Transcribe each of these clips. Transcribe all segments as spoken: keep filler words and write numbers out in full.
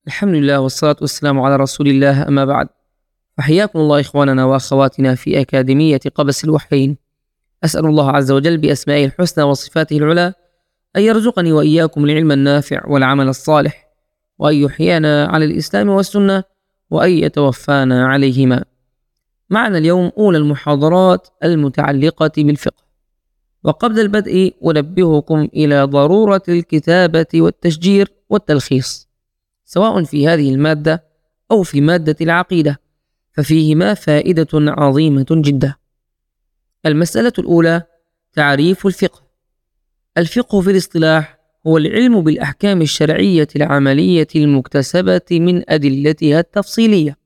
الحمد لله والصلاة والسلام على رسول الله، أما بعد. فحياكم الله إخواننا وأخواتنا في أكاديمية قبس الوحيين. أسأل الله عز وجل بأسمائه الحسنى وصفاته العلى أن يرزقني وإياكم العلم النافع والعمل الصالح، وأن يحيينا على الإسلام والسنة، وأن يتوفانا عليهما. معنا اليوم أولى المحاضرات المتعلقة بالفقه. وقبل البدء أنبهكم إلى ضرورة الكتابة والتشجير والتلخيص، سواء في هذه المادة أو في مادة العقيدة، ففيهما فائدة عظيمة جدا. المسألة الأولى: تعريف الفقه. الفقه في الاصطلاح هو العلم بالأحكام الشرعية العملية المكتسبة من أدلتها التفصيلية.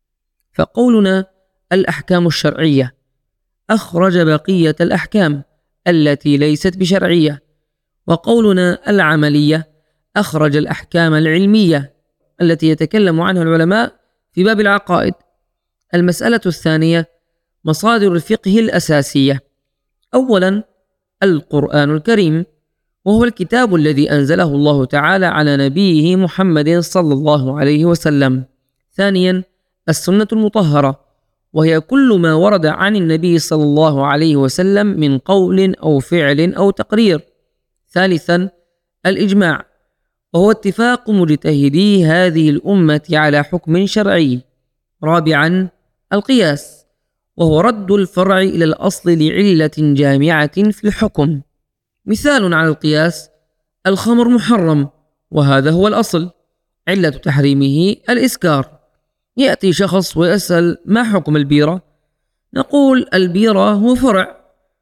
فقولنا الأحكام الشرعية أخرج بقية الأحكام التي ليست بشرعية، وقولنا العملية أخرج الأحكام العلمية التي يتكلم عنها العلماء في باب العقائد. المسألة الثانية: مصادر الفقه الأساسية. أولا، القرآن الكريم، وهو الكتاب الذي أنزله الله تعالى على نبيه محمد صلى الله عليه وسلم. ثانيا، السنة المطهرة، وهي كل ما ورد عن النبي صلى الله عليه وسلم من قول أو فعل أو تقرير. ثالثا، الإجماع، وهو اتفاق مجتهدي هذه الأمة على حكم شرعي. رابعا، القياس، وهو رد الفرع إلى الأصل لعلة جامعة في الحكم. مثال على القياس: الخمر محرم، وهذا هو الأصل، علة تحريمه الإسكار. يأتي شخص ويسأل: ما حكم البيرة؟ نقول: البيرة هو فرع،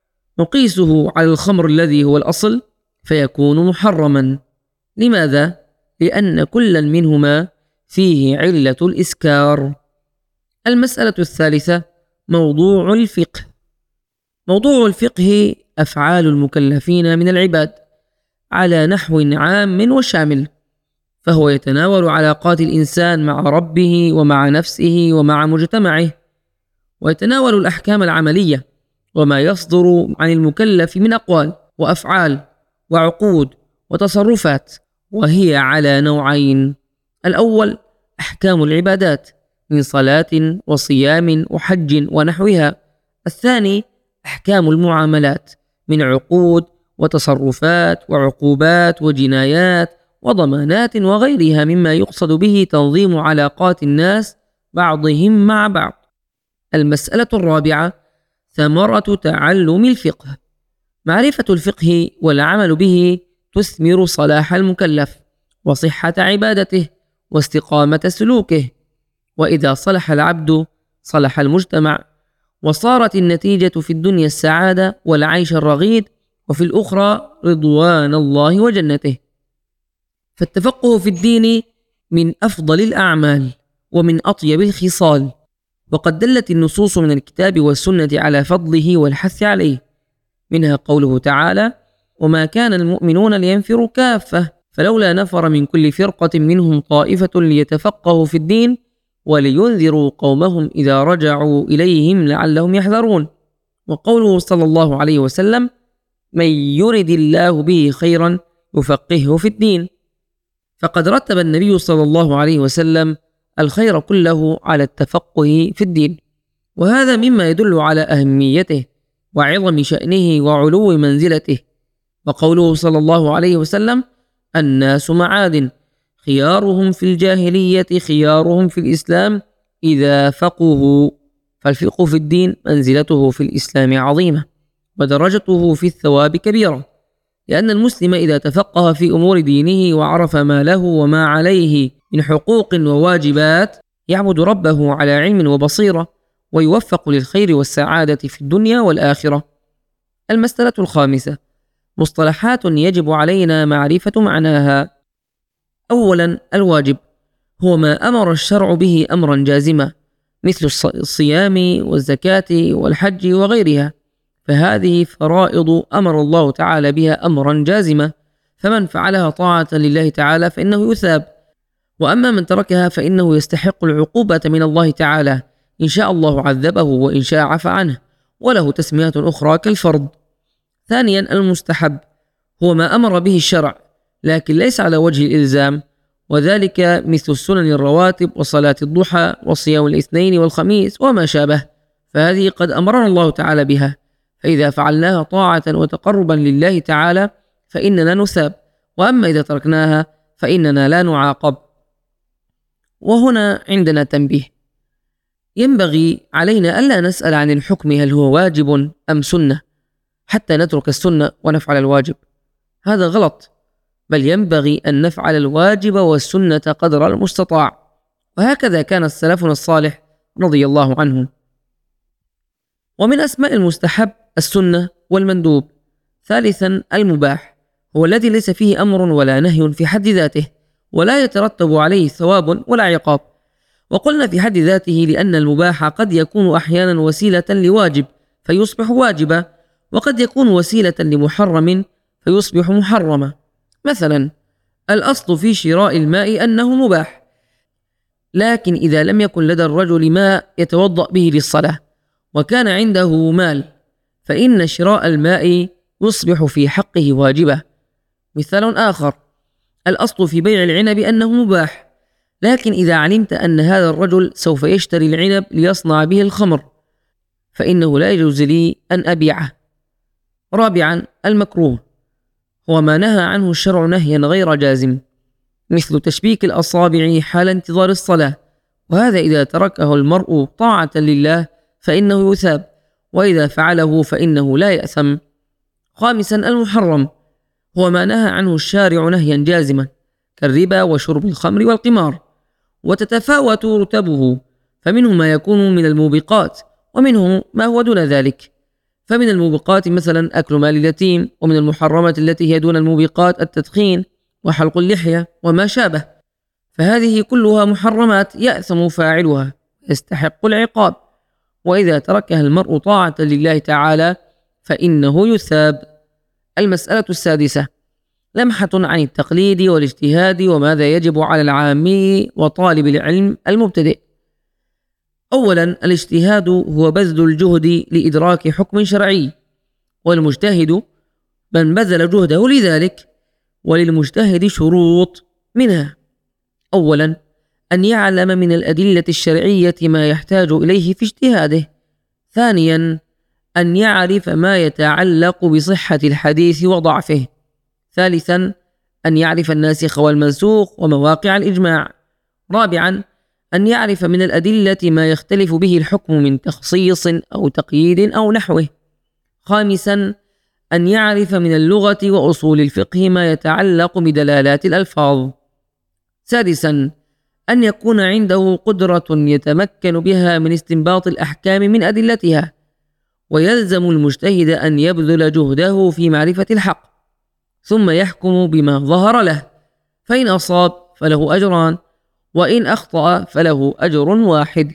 نقيسه على الخمر الذي هو الأصل فيكون محرما. لماذا؟ لأن كلا منهما فيه علة الإسكار. المسألة الثالثة: موضوع الفقه. موضوع الفقه أفعال المكلفين من العباد على نحو عام وشامل، فهو يتناول علاقات الإنسان مع ربه ومع نفسه ومع مجتمعه، ويتناول الأحكام العملية وما يصدر عن المكلف من أقوال وأفعال وعقود وتصرفات، وهي على نوعين: الأول أحكام العبادات من صلاة وصيام وحج ونحوها. الثاني أحكام المعاملات من عقود وتصرفات وعقوبات وجنايات وضمانات وغيرها مما يقصد به تنظيم علاقات الناس بعضهم مع بعض. المسألة الرابعة: ثمرة تعلم الفقه. معرفة الفقه والعمل به تثمر صلاح المكلف وصحة عبادته واستقامة سلوكه، وإذا صلح العبد صلح المجتمع، وصارت النتيجة في الدنيا السعادة والعيش الرغيد، وفي الأخرى رضوان الله وجنته. فالتفقه في الدين من أفضل الأعمال ومن أطيب الخصال، وقد دلت النصوص من الكتاب والسنة على فضله والحث عليه. منها قوله تعالى: وما كان المؤمنون لينفروا كافة فلولا نفر من كل فرقة منهم طائفة ليتفقهوا في الدين ولينذروا قومهم إذا رجعوا إليهم لعلهم يحذرون. وقوله صلى الله عليه وسلم: من يرد الله به خيرا يفقهه في الدين. فقد رتب النبي صلى الله عليه وسلم الخير كله على التفقه في الدين، وهذا مما يدل على أهميته وعظم شأنه وعلو منزلته. وقوله صلى الله عليه وسلم: الناس معادن، خيارهم في الجاهلية خيارهم في الإسلام إذا فقهوا. فالفقه في الدين منزلته في الإسلام عظيمة، ودرجته في الثواب كبيرة، لأن المسلم إذا تفقه في أمور دينه وعرف ما له وما عليه من حقوق وواجبات يعبد ربه على علم وبصيرة، ويوفق للخير والسعادة في الدنيا والآخرة. المسألة الخامسة: مصطلحات يجب علينا معرفة معناها. أولا، الواجب، هو ما أمر الشرع به أمرا جازما، مثل الصيام والزكاة والحج وغيرها، فهذه فرائض أمر الله تعالى بها أمرا جازما، فمن فعلها طاعة لله تعالى فإنه يثاب، وأما من تركها فإنه يستحق العقوبة من الله تعالى، إن شاء الله عذبه وإن شاء عفى عنه، وله تسميات أخرى كالفرض. ثانيا، المستحب، هو ما أمر به الشرع لكن ليس على وجه الإلزام، وذلك مثل السنن الرواتب وصلاة الضحى وصيام الاثنين والخميس وما شابه، فهذه قد أمرنا الله تعالى بها، فإذا فعلناها طاعة وتقربا لله تعالى فإننا نثاب، وأما إذا تركناها فإننا لا نعاقب. وهنا عندنا تنبيه: ينبغي علينا ألا نسأل عن الحكم هل هو واجب أم سنة حتى نترك السنة ونفعل الواجب، هذا غلط، بل ينبغي أن نفعل الواجب والسنة قدر المستطاع، وهكذا كان السلفنا الصالح رضي الله عنهم. ومن أسماء المستحب السنة والمندوب. ثالثا المباح، هو الذي ليس فيه أمر ولا نهي في حد ذاته، ولا يترتب عليه ثواب ولا عقاب. وقلنا في حد ذاته لأن المباح قد يكون أحيانا وسيلة لواجب فيصبح واجبا، وقد يكون وسيلة لمحرم فيصبح محرما. مثلا الأصل في شراء الماء أنه مباح، لكن إذا لم يكن لدى الرجل ماء يتوضأ به للصلاة وكان عنده مال فإن شراء الماء يصبح في حقه واجبا. مثال آخر: الأصل في بيع العنب أنه مباح، لكن إذا علمت أن هذا الرجل سوف يشتري العنب ليصنع به الخمر فإنه لا يجوز لي أن أبيعه. رابعا المكروه، هو ما نهى عنه الشرع نهيا غير جازم، مثل تشبيك الأصابع حال انتظار الصلاة، وهذا إذا تركه المرء طاعة لله فإنه يثاب، وإذا فعله فإنه لا يأثم. خامسا المحرم، هو ما نهى عنه الشارع نهيا جازما كالربا وشرب الخمر والقمار، وتتفاوت رتبه، فمنه ما يكون من الموبقات ومنه ما هو دون ذلك. فمن الموبقات مثلا أكل مال اليتيم، ومن المحرمات التي هي دون الموبقات التدخين وحلق اللحية وما شابه، فهذه كلها محرمات يأثم فاعلها يستحق العقاب، وإذا تركها المرء طاعة لله تعالى فإنه يثاب. المسألة السادسة لمحة عن التقليد والاجتهاد وماذا يجب على العامي وطالب العلم المبتدئ. أولا الاجتهاد هو بذل الجهد لإدراك حكم شرعي، والمجتهد من بذل جهده لذلك، وللمجتهد شروط، منها: أولا أن يعلم من الأدلة الشرعية ما يحتاج إليه في اجتهاده. ثانيا أن يعرف ما يتعلق بصحة الحديث وضعفه. ثالثا أن يعرف الناسخ والمنسوخ ومواقع الإجماع. رابعا أن يعرف من الأدلة ما يختلف به الحكم من تخصيص أو تقييد أو نحوه. خامسا أن يعرف من اللغة وأصول الفقه ما يتعلق بدلالات الألفاظ. سادسا أن يكون عنده قدرة يتمكن بها من استنباط الأحكام من أدلتها، ويلزم المجتهد أن يبذل جهده في معرفة الحق ثم يحكم بما ظهر له، فإن أصاب فله أجران، وإن أخطأ فله أجر واحد،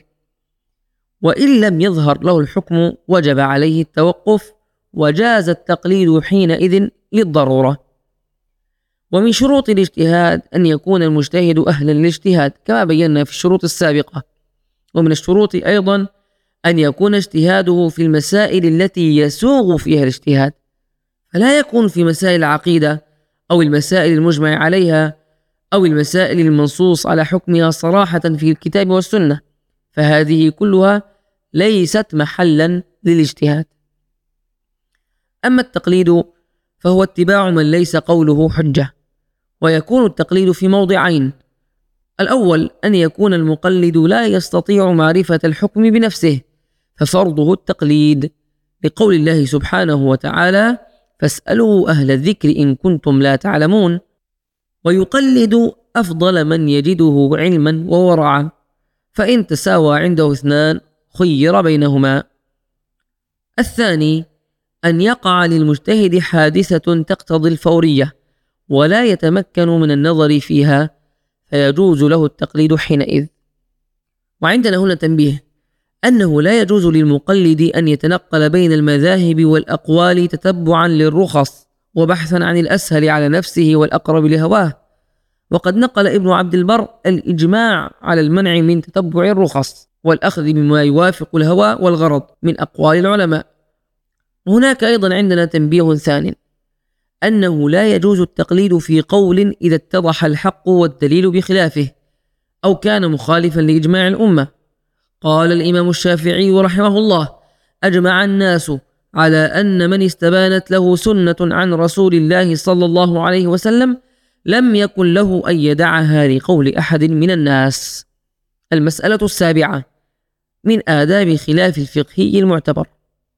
وإن لم يظهر له الحكم وجب عليه التوقف، وجاز التقليد حينئذ للضرورة. ومن شروط الاجتهاد أن يكون المجتهد أهلا للاجتهاد كما بينا في الشروط السابقة. ومن الشروط أيضا أن يكون اجتهاده في المسائل التي يسوغ فيها الاجتهاد، فلا يكون في مسائل العقيدة أو المسائل المجمع عليها أو المسائل المنصوص على حكمها صراحة في الكتاب والسنة، فهذه كلها ليست محلا للاجتهاد. أما التقليد فهو اتباع من ليس قوله حجة، ويكون التقليد في موضعين: الأول أن يكون المقلد لا يستطيع معرفة الحكم بنفسه ففرضه التقليد، لقول الله سبحانه وتعالى: فاسألوا أهل الذكر إن كنتم لا تعلمون. ويقلد أفضل من يجده علما وورعا، فإن تساوى عنده اثنان خير بينهما. الثاني أن يقع للمجتهد حادثة تقتضي الفورية ولا يتمكن من النظر فيها فيجوز له التقليد حينئذ. وعندنا هنا تنبيه أنه لا يجوز للمقلد أن يتنقل بين المذاهب والأقوال تتبعا للرخص وبحثا عن الأسهل على نفسه والأقرب لهواه، وقد نقل ابن عبد البر الإجماع على المنع من تتبع الرخص والأخذ بما يوافق الهوى والغرض من أقوال العلماء. هناك أيضا عندنا تنبيه ثاني: أنه لا يجوز التقليد في قول إذا اتضح الحق والدليل بخلافه أو كان مخالفا لإجماع الأمة. قال الإمام الشافعي رحمه الله: أجمع الناس على أن من استبانت له سنة عن رسول الله صلى الله عليه وسلم لم يكن له أن يدعها لقول أحد من الناس. المسألة السابعة من آداب خلاف الفقهي المعتبر.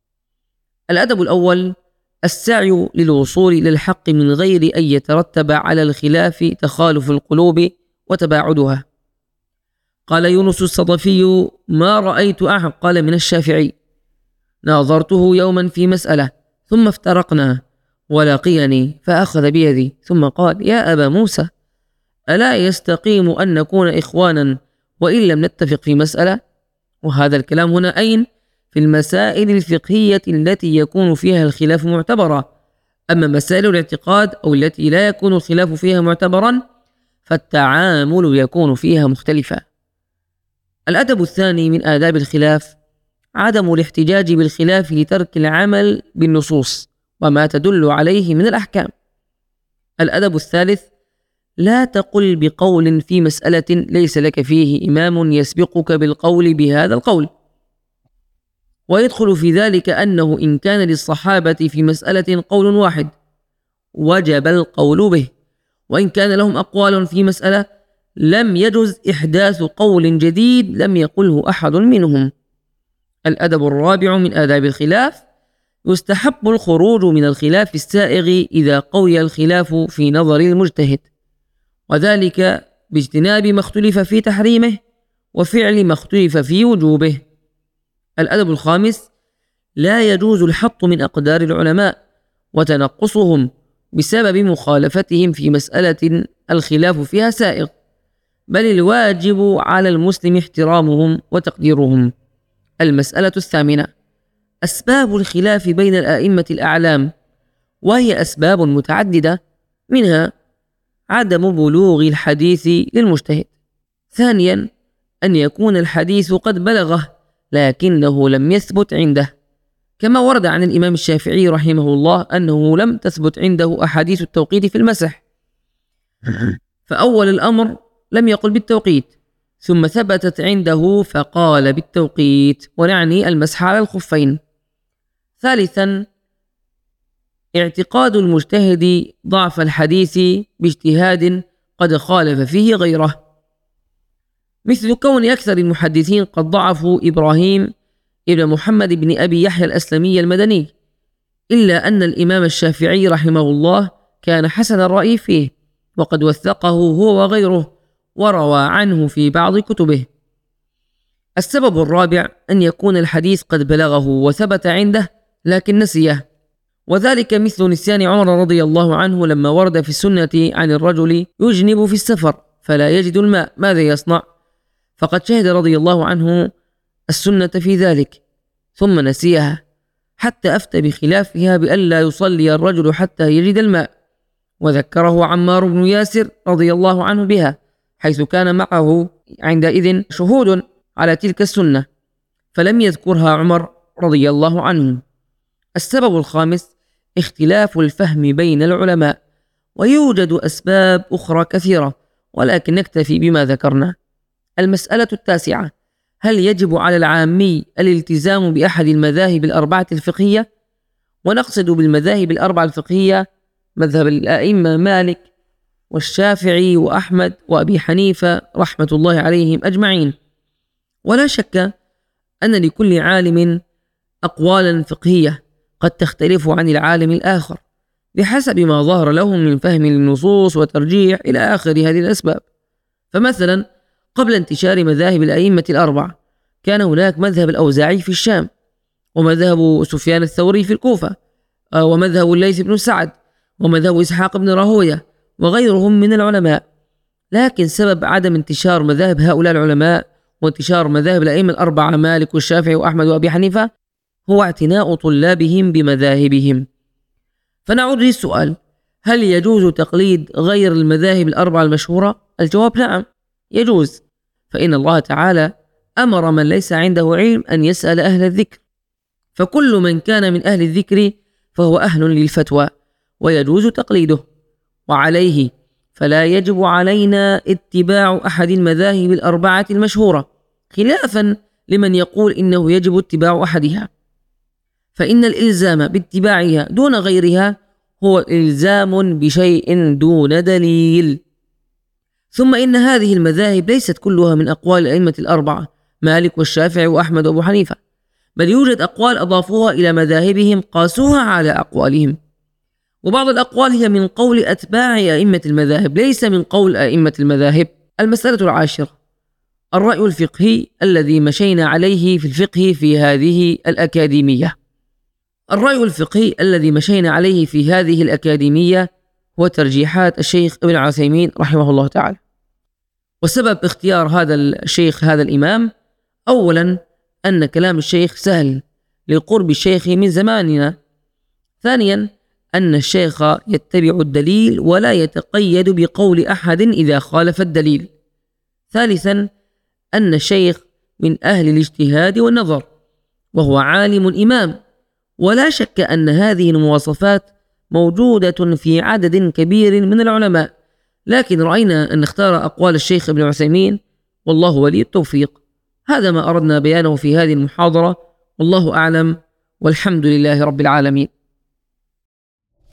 الأدب الأول: السعي للوصول إلى الحق من غير أن يترتب على الخلاف تخالف القلوب وتباعدها. قال يونس الصدفي: ما رأيت أعقل من الشافعي، ناظرته يوما في مسألة ثم افترقنا ولقيني فأخذ بيدي ثم قال: يا أبا موسى، ألا يستقيم أن نكون إخوانا وإن لم نتفق في مسألة؟ وهذا الكلام هنا أين؟ في المسائل الفقهية التي يكون فيها الخلاف معتبرا. أما مسائل الاعتقاد أو التي لا يكون الخلاف فيها معتبرا فالتعامل يكون فيها مختلفا. الأدب الثاني من آداب الخلاف: عدم الاحتجاج بالخلاف لترك العمل بالنصوص وما تدل عليه من الأحكام. الأدب الثالث: لا تقل بقول في مسألة ليس لك فيه إمام يسبقك بالقول بهذا القول. ويدخل في ذلك أنه إن كان للصحابة في مسألة قول واحد وجب القول به، وإن كان لهم أقوال في مسألة لم يجز إحداث قول جديد لم يقله أحد منهم. الأدب الرابع من آداب الخلاف: يستحب الخروج من الخلاف السائغ إذا قوي الخلاف في نظر المجتهد، وذلك باجتناب ما اختلف في تحريمه وفعل ما اختلف في وجوبه. الأدب الخامس: لا يجوز الحط من أقدار العلماء وتنقصهم بسبب مخالفتهم في مسألة الخلاف فيها سائغ، بل الواجب على المسلم احترامهم وتقديرهم. المسألة الثامنة: أسباب الخلاف بين الآئمة الأعلام، وهي أسباب متعددة، منها عدم بلوغ الحديث للمجتهد. ثانيا: أن يكون الحديث قد بلغه لكنه لم يثبت عنده، كما ورد عن الإمام الشافعي رحمه الله أنه لم تثبت عنده أحاديث التوقيت في المسح، فأول الأمر لم يقل بالتوقيت، ثم ثبتت عنده فقال بالتوقيت، ونعني المسح على الخفين. ثالثا: اعتقاد المجتهد ضعف الحديث باجتهاد قد خالف فيه غيره، مثل كون أكثر المحدثين قد ضعفوا إبراهيم ابن محمد بن أبي يحيى الأسلمي المدني، إلا أن الإمام الشافعي رحمه الله كان حسن الرأي فيه وقد وثقه هو وغيره وروى عنه في بعض كتبه. السبب الرابع: أن يكون الحديث قد بلغه وثبت عنده لكن نسيه، وذلك مثل نسيان عمر رضي الله عنه لما ورد في السنة عن الرجل يجنب في السفر فلا يجد الماء، ماذا يصنع؟ فقد شهد رضي الله عنه السنة في ذلك ثم نسيها، حتى أفتى بخلافها بألا يصلي الرجل حتى يجد الماء، وذكره عمار بن ياسر رضي الله عنه بها، حيث كان معه عندئذ شهود على تلك السنة، فلم يذكرها عمر رضي الله عنه. السبب الخامس: اختلاف الفهم بين العلماء، ويوجد أسباب أخرى كثيرة ولكن نكتفي بما ذكرنا. المسألة التاسعة: هل يجب على العامي الالتزام بأحد المذاهب الأربعة الفقهية؟ ونقصد بالمذاهب الأربعة الفقهية مذهب الأئمة مالك والشافعي وأحمد وأبي حنيفة رحمة الله عليهم أجمعين. ولا شك أن لكل عالم أقوالا فقهية قد تختلف عن العالم الآخر بحسب ما ظهر لهم من فهم النصوص وترجيح إلى آخر هذه الأسباب. فمثلا قبل انتشار مذاهب الأئمة الأربعة كان هناك مذهب الأوزاعي في الشام، ومذهب سفيان الثوري في الكوفة، ومذهب الليث بن سعد، ومذهب إسحاق بن راهويه وغيرهم من العلماء. لكن سبب عدم انتشار مذاهب هؤلاء العلماء وانتشار مذاهب الأئمة الأربعة مالك والشافعي وأحمد وأبي حنيفة هو اعتناء طلابهم بمذاهبهم. فنعود للسؤال: هل يجوز تقليد غير المذاهب الأربعة المشهورة؟ الجواب نعم، يجوز، فإن الله تعالى أمر من ليس عنده علم أن يسأل أهل الذكر، فكل من كان من أهل الذكر فهو أهل للفتوى، ويجوز تقليده، وعليه فلا يجب علينا اتباع أحد المذاهب الأربعة المشهورة، خلافا لمن يقول إنه يجب اتباع أحدها، فإن الإلزام باتباعها دون غيرها هو إلزام بشيء دون دليل. ثم إن هذه المذاهب ليست كلها من أقوال الأئمة الأربعة مالك والشافعي وأحمد وأبو حنيفة، بل يوجد أقوال أضافوها إلى مذاهبهم قاسوها على أقوالهم، وبعض الأقوال هي من قول أتباع أئمة المذاهب ليس من قول أئمة المذاهب. المسألة العاشرة: الرأي الفقهي الذي مشينا عليه في الفقه في هذه الأكاديمية. الرأي الفقهي الذي مشينا عليه في هذه الأكاديمية هو ترجيحات الشيخ ابن عثيمين رحمه الله تعالى. وسبب اختيار هذا الشيخ هذا الإمام: أولا أن كلام الشيخ سهل لقرب الشيخ من زماننا. ثانيا أن الشيخ يتبع الدليل ولا يتقيد بقول أحد إذا خالف الدليل. ثالثا أن الشيخ من أهل الاجتهاد والنظر، وهو عالم إمام، ولا شك أن هذه المواصفات موجودة في عدد كبير من العلماء، لكن رأينا أن نختار أقوال الشيخ ابن عثيمين، والله ولي التوفيق. هذا ما أردنا بيانه في هذه المحاضرة، والله أعلم، والحمد لله رب العالمين.